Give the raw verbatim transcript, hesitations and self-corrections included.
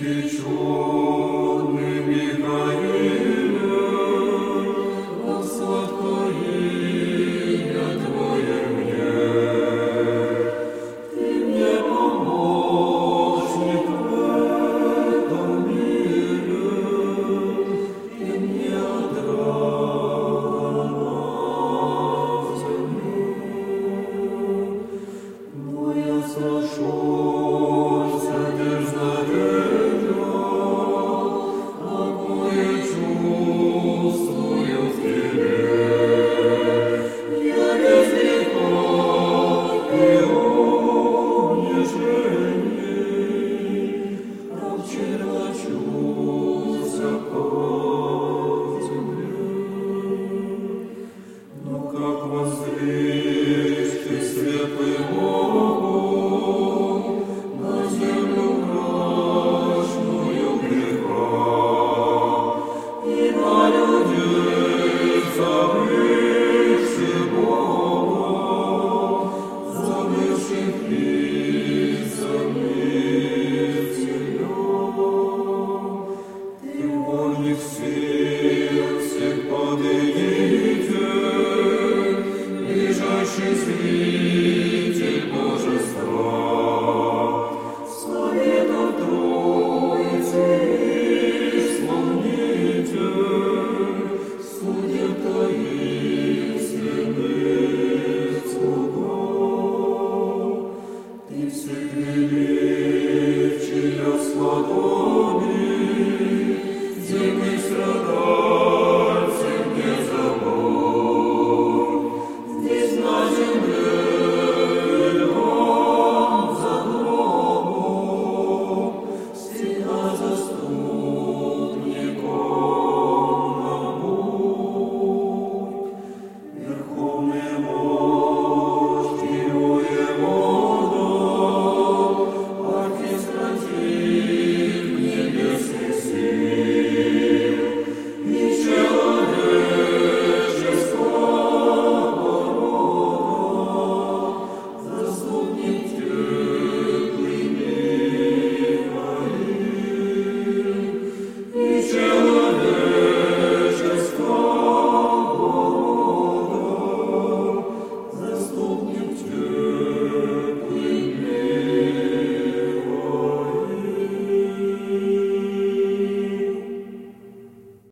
Священный Михаиле, о сладкое имя Твое мне, Ты мне помощник в этом мире, Ты мне отрада на земле. Но я сошелся дерзновенья, какое чувствую в Тебе. Я без греха и унижений обчеловечился по земле. Но как воззреть Ты светлым оком на землю мрачную греха и на людей, забывших Бога, забывших лицем Тебя. Ты вольных сил всех подъединитель, ближайший зритель Божества, Советов Троицы исполнитель, судья таинственных слуга. Ты всех величия сладок